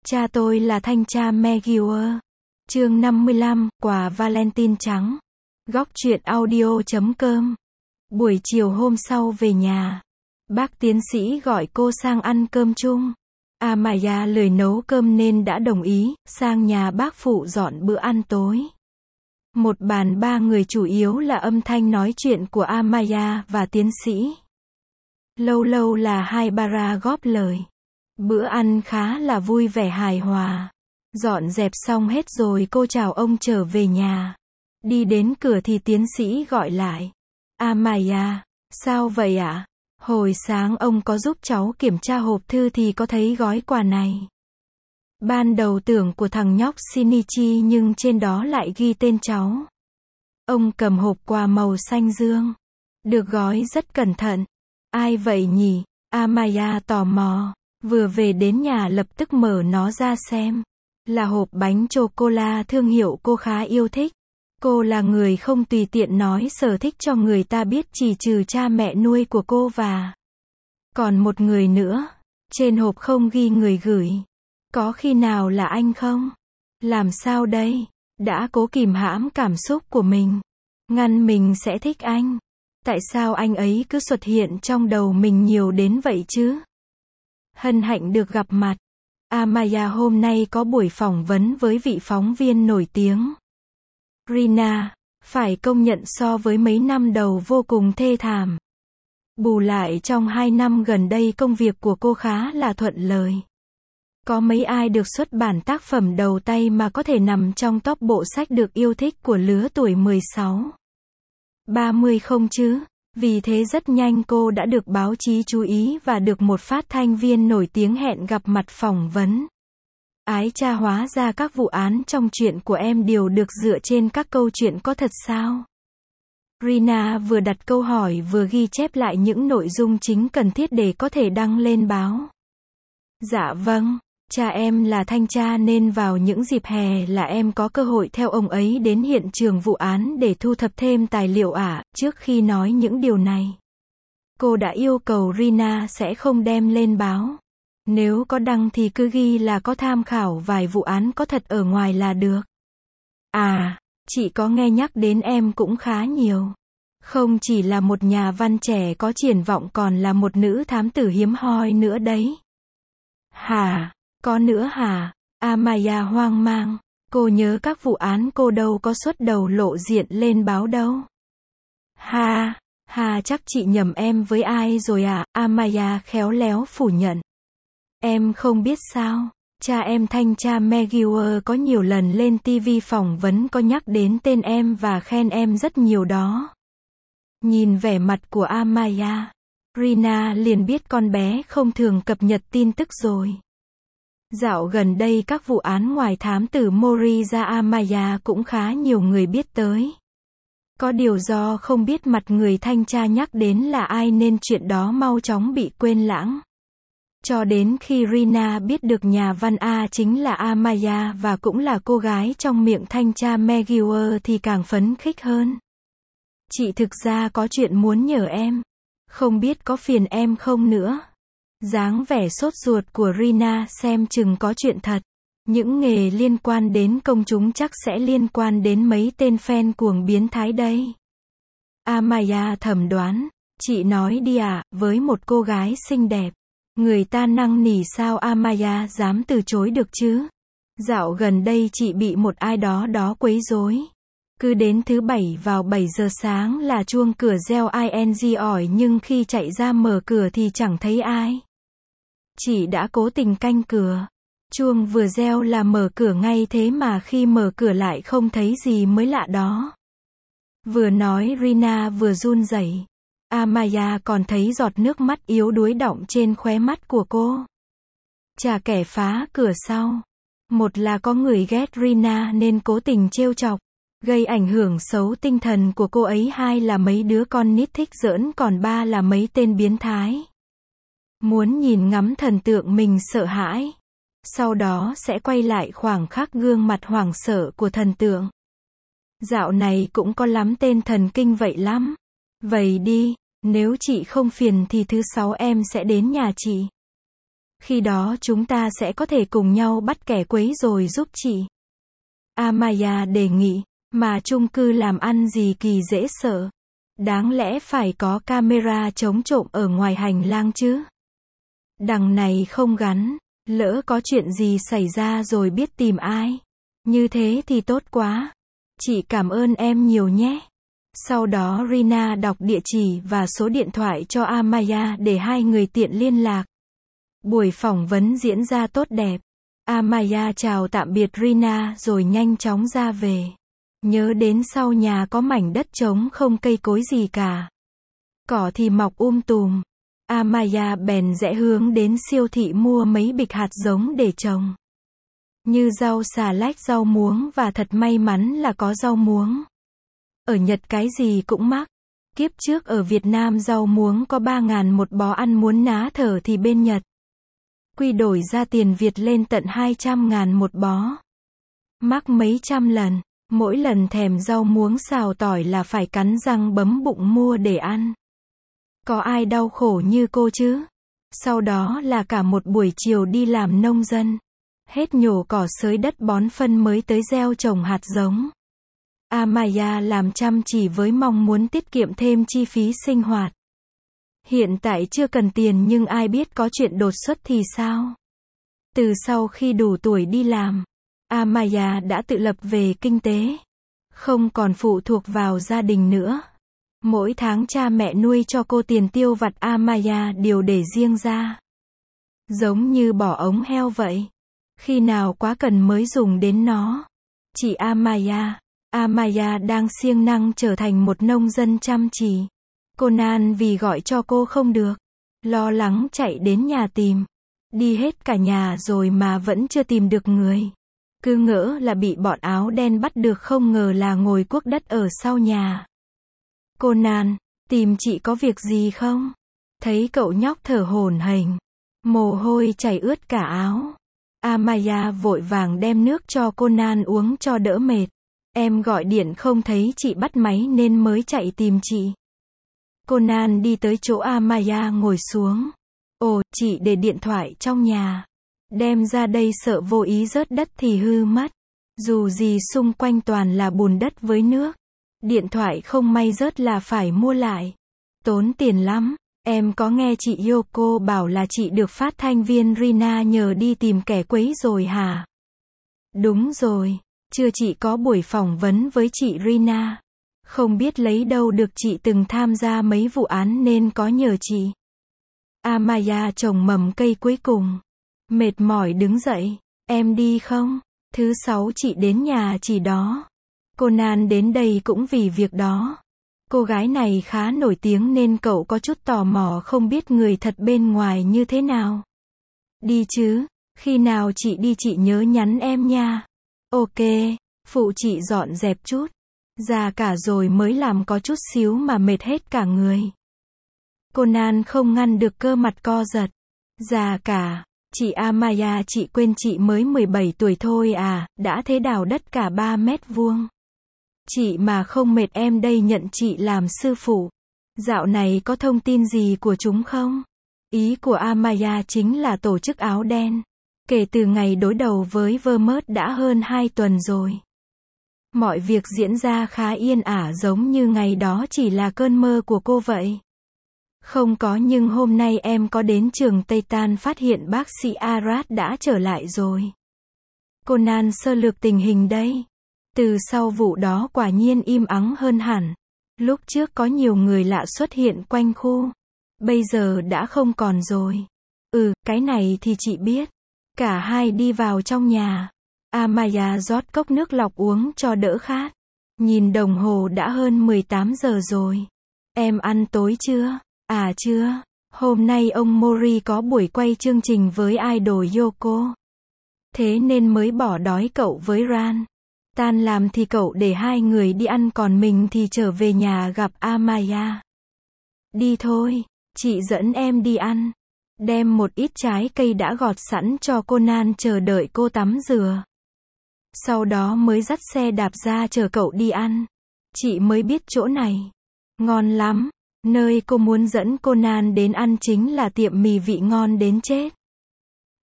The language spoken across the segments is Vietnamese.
Cha tôi là thanh tra McGuire. Chương 55, quà Valentine trắng. Góc truyện audio.com. Buổi chiều hôm sau về nhà, bác tiến sĩ gọi cô sang ăn cơm chung. Amaya lười nấu cơm nên đã đồng ý, sang nhà bác phụ dọn bữa ăn tối. Một bàn ba người, chủ yếu là âm thanh nói chuyện của Amaya và tiến sĩ. Lâu lâu là hai bara góp lời. Bữa ăn khá là vui vẻ hài hòa. Dọn dẹp xong hết rồi cô chào ông trở về nhà. Đi đến cửa thì tiến sĩ gọi lại. Amaya, sao vậy ạ? Hồi sáng ông có giúp cháu kiểm tra hộp thư thì có thấy gói quà này. Ban đầu tưởng của thằng nhóc Shinichi nhưng trên đó lại ghi tên cháu. Ông cầm hộp quà màu xanh dương. Được gói rất cẩn thận. Ai vậy nhỉ? Amaya tò mò. Vừa về đến nhà lập tức mở nó ra xem. Là hộp bánh chocola thương hiệu cô khá yêu thích. Cô là người không tùy tiện nói sở thích cho người ta biết, chỉ trừ cha mẹ nuôi của cô và còn một người nữa. Trên hộp không ghi người gửi. Có khi nào là anh không? Làm sao đây? Đã cố kìm hãm cảm xúc của mình, ngăn mình sẽ thích anh. Tại sao anh ấy cứ xuất hiện trong đầu mình nhiều đến vậy chứ? Hân hạnh được gặp mặt. Amaya hôm nay có buổi phỏng vấn với vị phóng viên nổi tiếng. Rina, phải công nhận so với mấy năm đầu vô cùng thê thảm. Bù lại trong 2 năm gần đây công việc của cô khá là thuận lợi. Có mấy ai được xuất bản tác phẩm đầu tay mà có thể nằm trong top bộ sách được yêu thích của lứa tuổi 16, 30 không chứ? Vì thế rất nhanh cô đã được báo chí chú ý và được một phát thanh viên nổi tiếng hẹn gặp mặt phỏng vấn. Ái cha, hóa ra các vụ án trong truyện của em đều được dựa trên các câu chuyện có thật sao? Rina vừa đặt câu hỏi vừa ghi chép lại những nội dung chính cần thiết để có thể đăng lên báo. Dạ vâng, cha em là thanh tra nên vào những dịp hè là em có cơ hội theo ông ấy đến hiện trường vụ án để thu thập thêm tài liệu ạ. Trước khi nói những điều này, cô đã yêu cầu Rina sẽ không đem lên báo. Nếu có đăng thì cứ ghi là có tham khảo vài vụ án có thật ở ngoài là được. À, chị có nghe nhắc đến em cũng khá nhiều. Không chỉ là một nhà văn trẻ có triển vọng còn là một nữ thám tử hiếm hoi nữa đấy. Hả? Có nữa hả? Amaya hoang mang. Cô nhớ các vụ án cô đâu có xuất đầu lộ diện lên báo đâu. Chắc chị nhầm em với ai rồi à? Amaya khéo léo phủ nhận. Em không biết sao? Cha em thanh tra McGuire có nhiều lần lên TV phỏng vấn có nhắc đến tên em và khen em rất nhiều đó. Nhìn vẻ mặt của Amaya, Rina liền biết con bé không thường cập nhật tin tức rồi. Dạo gần đây các vụ án ngoài thám tử Moriza Amaya cũng khá nhiều người biết tới. Có điều do không biết mặt người thanh tra nhắc đến là ai nên chuyện đó mau chóng bị quên lãng. Cho đến khi Rina biết được nhà văn A chính là Amaya và cũng là cô gái trong miệng thanh tra McGuire thì càng phấn khích hơn. Chị thực ra có chuyện muốn nhờ em. Không biết có phiền em không nữa. Dáng vẻ sốt ruột của Rina xem chừng có chuyện thật. Những nghề liên quan đến công chúng chắc sẽ liên quan đến mấy tên fan cuồng biến thái đây. Amaya thầm đoán. Chị nói đi ạ, với một cô gái xinh đẹp, người ta năn nỉ sao Amaya dám từ chối được chứ? Dạo gần đây chị bị một ai đó quấy rối. Cứ đến thứ Bảy vào 7 giờ sáng là chuông cửa reo ing ỏi nhưng khi chạy ra mở cửa thì chẳng thấy ai. Chị đã cố tình canh cửa. Chuông vừa reo là mở cửa ngay, thế mà khi mở cửa lại không thấy gì mới lạ đó. Vừa nói Rina vừa run rẩy. Amaya còn thấy giọt nước mắt yếu đuối đọng trên khóe mắt của cô. Chả kẻ phá cửa sau. Một là có người ghét Rina nên cố tình trêu chọc, gây ảnh hưởng xấu tinh thần của cô ấy. Hai là mấy đứa con nít thích giỡn, còn ba là mấy tên biến thái. Muốn nhìn ngắm thần tượng mình sợ hãi. Sau đó sẽ quay lại khoảnh khắc gương mặt hoảng sợ của thần tượng. Dạo này cũng có lắm tên thần kinh vậy lắm. Vậy đi, nếu chị không phiền thì thứ Sáu em sẽ đến nhà chị. Khi đó chúng ta sẽ có thể cùng nhau bắt kẻ quấy rồi giúp chị. Amaya đề nghị, mà chung cư làm ăn gì kỳ dễ sợ. Đáng lẽ phải có camera chống trộm ở ngoài hành lang chứ. Đằng này không gắn, lỡ có chuyện gì xảy ra rồi biết tìm ai. Như thế thì tốt quá. Chị cảm ơn em nhiều nhé. Sau đó Rina đọc địa chỉ và số điện thoại cho Amaya để hai người tiện liên lạc. Buổi phỏng vấn diễn ra tốt đẹp. Amaya chào tạm biệt Rina rồi nhanh chóng ra về. Nhớ đến sau nhà có mảnh đất trống không cây cối gì cả. Cỏ thì mọc tùm. Amaya bèn rẽ hướng đến siêu thị mua mấy bịch hạt giống để trồng. Như rau xà lách, rau muống và thật may mắn là có rau muống. Ở Nhật cái gì cũng mắc. Kiếp trước ở Việt Nam rau muống có 3.000 một bó, ăn muốn ná thở thì bên Nhật quy đổi ra tiền Việt lên tận 200.000 một bó. Mắc mấy trăm lần. Mỗi lần thèm rau muống xào tỏi là phải cắn răng bấm bụng mua để ăn. Có ai đau khổ như cô chứ? Sau đó là cả một buổi chiều đi làm nông dân. Hết nhổ cỏ xới đất bón phân mới tới gieo trồng hạt giống. Amaya làm chăm chỉ với mong muốn tiết kiệm thêm chi phí sinh hoạt. Hiện tại chưa cần tiền nhưng ai biết có chuyện đột xuất thì sao? Từ sau khi đủ tuổi đi làm, Amaya đã tự lập về kinh tế. Không còn phụ thuộc vào gia đình nữa. Mỗi tháng cha mẹ nuôi cho cô tiền tiêu vặt Amaya đều để riêng ra. Giống như bỏ ống heo vậy. Khi nào quá cần mới dùng đến nó. Chị Amaya đang siêng năng trở thành một nông dân chăm chỉ. Conan vì gọi cho cô không được. Lo lắng chạy đến nhà tìm. Đi hết cả nhà rồi mà vẫn chưa tìm được người. Cứ ngỡ là bị bọn áo đen bắt được, không ngờ là ngồi cuốc đất ở sau nhà. Conan, tìm chị có việc gì không? Thấy cậu nhóc thở hổn hển, mồ hôi chảy ướt cả áo. Amaya vội vàng đem nước cho Conan uống cho đỡ mệt. Em gọi điện không thấy chị bắt máy nên mới chạy tìm chị. Conan đi tới chỗ Amaya ngồi xuống. Ồ, chị để điện thoại trong nhà. Đem ra đây sợ vô ý rớt đất thì hư mất. Dù gì xung quanh toàn là bùn đất với nước. Điện thoại không may rớt là phải mua lại. Tốn tiền lắm. Em có nghe chị Yoko bảo là chị được phát thanh viên Rina nhờ đi tìm kẻ quấy rồi hả? Đúng rồi. Chưa, chị có buổi phỏng vấn với chị Rina. Không biết lấy đâu được, chị từng tham gia mấy vụ án nên có nhờ chị. Amaya trồng mầm cây cuối cùng. Mệt mỏi đứng dậy. Em đi không? Thứ 6 chị đến nhà chị đó. Conan đến đây cũng vì việc đó. Cô gái này khá nổi tiếng nên cậu có chút tò mò không biết người thật bên ngoài như thế nào. Đi chứ, khi nào chị đi chị nhớ nhắn em nha. Ok, phụ chị dọn dẹp chút. Già cả rồi mới làm có chút xíu mà mệt hết cả người. Conan không ngăn được cơ mặt co giật. Già cả, chị Amaya, chị quên chị mới 17 tuổi thôi à, đã thế đào đất cả 3 mét vuông. Chị mà không mệt em đây nhận chị làm sư phụ. Dạo này có thông tin gì của chúng không? Ý của Amaya chính là tổ chức áo đen. Kể từ ngày đối đầu với Vermont đã hơn 2 tuần rồi. Mọi việc diễn ra khá yên ả, giống như ngày đó chỉ là cơn mơ của cô vậy. Không có, nhưng hôm nay em có đến trường Tây Tan phát hiện bác sĩ Arad đã trở lại rồi. Conan sơ lược tình hình đây. Từ sau vụ đó quả nhiên im ắng hơn hẳn. Lúc trước có nhiều người lạ xuất hiện quanh khu. Bây giờ đã không còn rồi. Cái này thì chị biết. Cả hai đi vào trong nhà. Amaya rót cốc nước lọc uống cho đỡ khát. Nhìn đồng hồ đã hơn 18 giờ rồi. Em ăn tối chưa? À chưa. Hôm nay ông Mori có buổi quay chương trình với idol Yoko. Thế nên mới bỏ đói cậu với Ran. Tan làm thì cậu để hai người đi ăn, còn mình thì trở về nhà gặp Amaya. Đi thôi, chị dẫn em đi ăn. Đem một ít trái cây đã gọt sẵn cho Conan chờ đợi cô tắm rửa. Sau đó mới dắt xe đạp ra chờ cậu đi ăn. Chị mới biết chỗ này ngon lắm. Nơi cô muốn dẫn Conan đến ăn chính là tiệm mì vị ngon đến chết.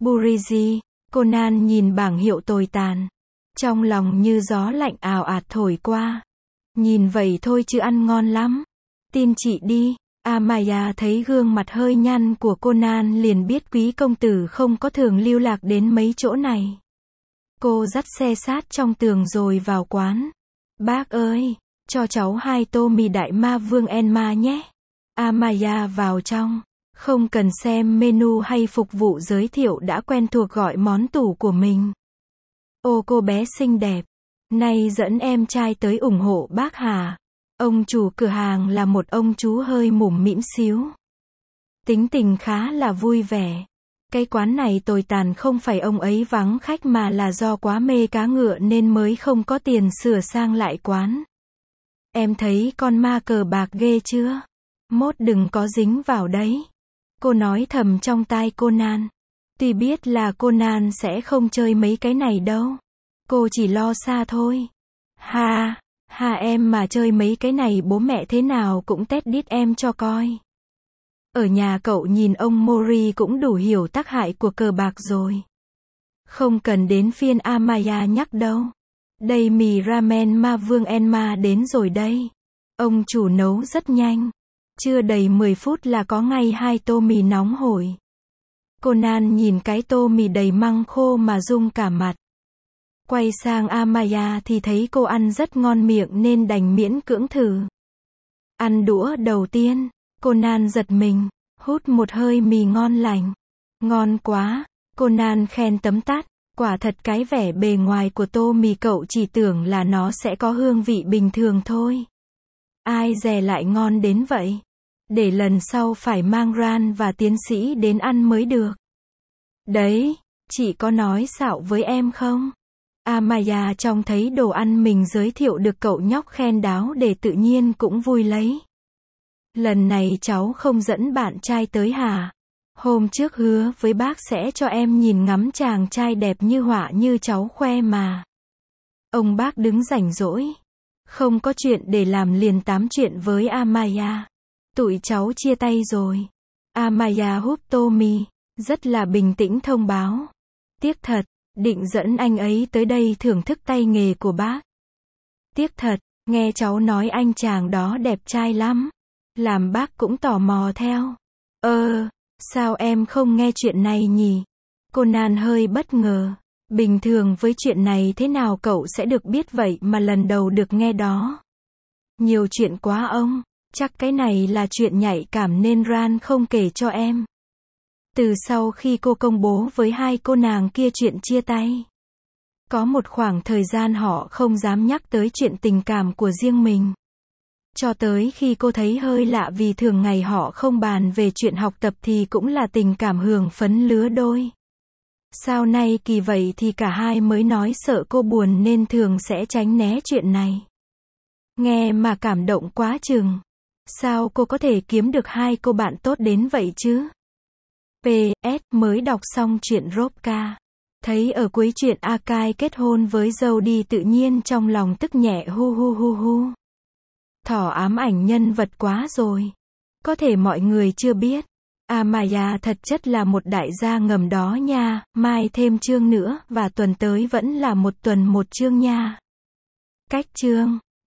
Buriji. Conan nhìn bảng hiệu tồi tàn. Trong lòng như gió lạnh ào ạt thổi qua. Nhìn vậy thôi chứ ăn ngon lắm. Tin chị đi. Amaya thấy gương mặt hơi nhăn của Conan liền biết quý công tử không có thường lưu lạc đến mấy chỗ này. Cô dắt xe sát trong tường rồi vào quán. Bác ơi, cho cháu 2 tô mì đại ma vương Enma nhé. Amaya vào trong. Không cần xem menu hay phục vụ giới thiệu đã quen thuộc gọi món tủ của mình. Ô cô bé xinh đẹp. Nay dẫn em trai tới ủng hộ bác hả? Ông chủ cửa hàng là một ông chú hơi mũm mĩm xíu. Tính tình khá là vui vẻ. Cái quán này tồi tàn không phải ông ấy vắng khách mà là do quá mê cá ngựa nên mới không có tiền sửa sang lại quán. Em thấy con ma cờ bạc ghê chưa? Mốt đừng có dính vào đấy. Cô nói thầm trong tai Conan. Tuy biết là Conan sẽ không chơi mấy cái này đâu. Cô chỉ lo xa thôi. Ha em mà chơi mấy cái này bố mẹ thế nào cũng tét đít em cho coi. Ở nhà cậu nhìn ông Mori cũng đủ hiểu tác hại của cờ bạc rồi. Không cần đến phiên Amaya nhắc đâu. Đây mì ramen ma vương Enma đến rồi đây. Ông chủ nấu rất nhanh. Chưa đầy 10 phút là có ngay 2 tô mì nóng hổi. Conan nhìn cái tô mì đầy măng khô mà rung cả mặt. Quay sang Amaya thì thấy cô ăn rất ngon miệng nên đành miễn cưỡng thử. Ăn đũa đầu tiên, Conan giật mình, hút một hơi mì ngon lành. Ngon quá, Conan khen tấm tát, quả thật cái vẻ bề ngoài của tô mì cậu chỉ tưởng là nó sẽ có hương vị bình thường thôi. Ai dè lại ngon đến vậy. Để lần sau phải mang Ran và tiến sĩ đến ăn mới được. Đấy, chị có nói xạo với em không? Amaya trông thấy đồ ăn mình giới thiệu được cậu nhóc khen đáo để tự nhiên cũng vui lấy. Lần này cháu không dẫn bạn trai tới hả? Hôm trước hứa với bác sẽ cho em nhìn ngắm chàng trai đẹp như họa như cháu khoe mà. Ông bác đứng rảnh rỗi. Không có chuyện để làm liền tám chuyện với Amaya. Tụi cháu chia tay rồi. Amaya húp tô mì, rất là bình tĩnh thông báo. Tiếc thật, định dẫn anh ấy tới đây thưởng thức tay nghề của bác. Tiếc thật, nghe cháu nói anh chàng đó đẹp trai lắm. Làm bác cũng tò mò theo. Sao em không nghe chuyện này nhỉ? Conan hơi bất ngờ. Bình thường với chuyện này thế nào cậu sẽ được biết vậy mà lần đầu được nghe đó. Nhiều chuyện quá ông. Chắc cái này là chuyện nhạy cảm nên Ran không kể cho em. Từ sau khi cô công bố với 2 cô nàng kia chuyện chia tay. Có một khoảng thời gian họ không dám nhắc tới chuyện tình cảm của riêng mình. Cho tới khi cô thấy hơi lạ vì thường ngày họ không bàn về chuyện học tập thì cũng là tình cảm hưởng phấn lứa đôi. Sao nay kỳ vậy thì cả hai mới nói sợ cô buồn nên thường sẽ tránh né chuyện này. Nghe mà cảm động quá chừng. Sao cô có thể kiếm được 2 cô bạn tốt đến vậy chứ? PS, mới đọc xong chuyện Robka. Thấy ở cuối chuyện Akai kết hôn với Jody tự nhiên trong lòng tức nhẹ hu hu hu hu. Thỏ ám ảnh nhân vật quá rồi. Có thể mọi người chưa biết. Amaya thật chất là một đại gia ngầm đó nha, mai thêm chương nữa và tuần tới vẫn là một tuần một chương nha. Cách chương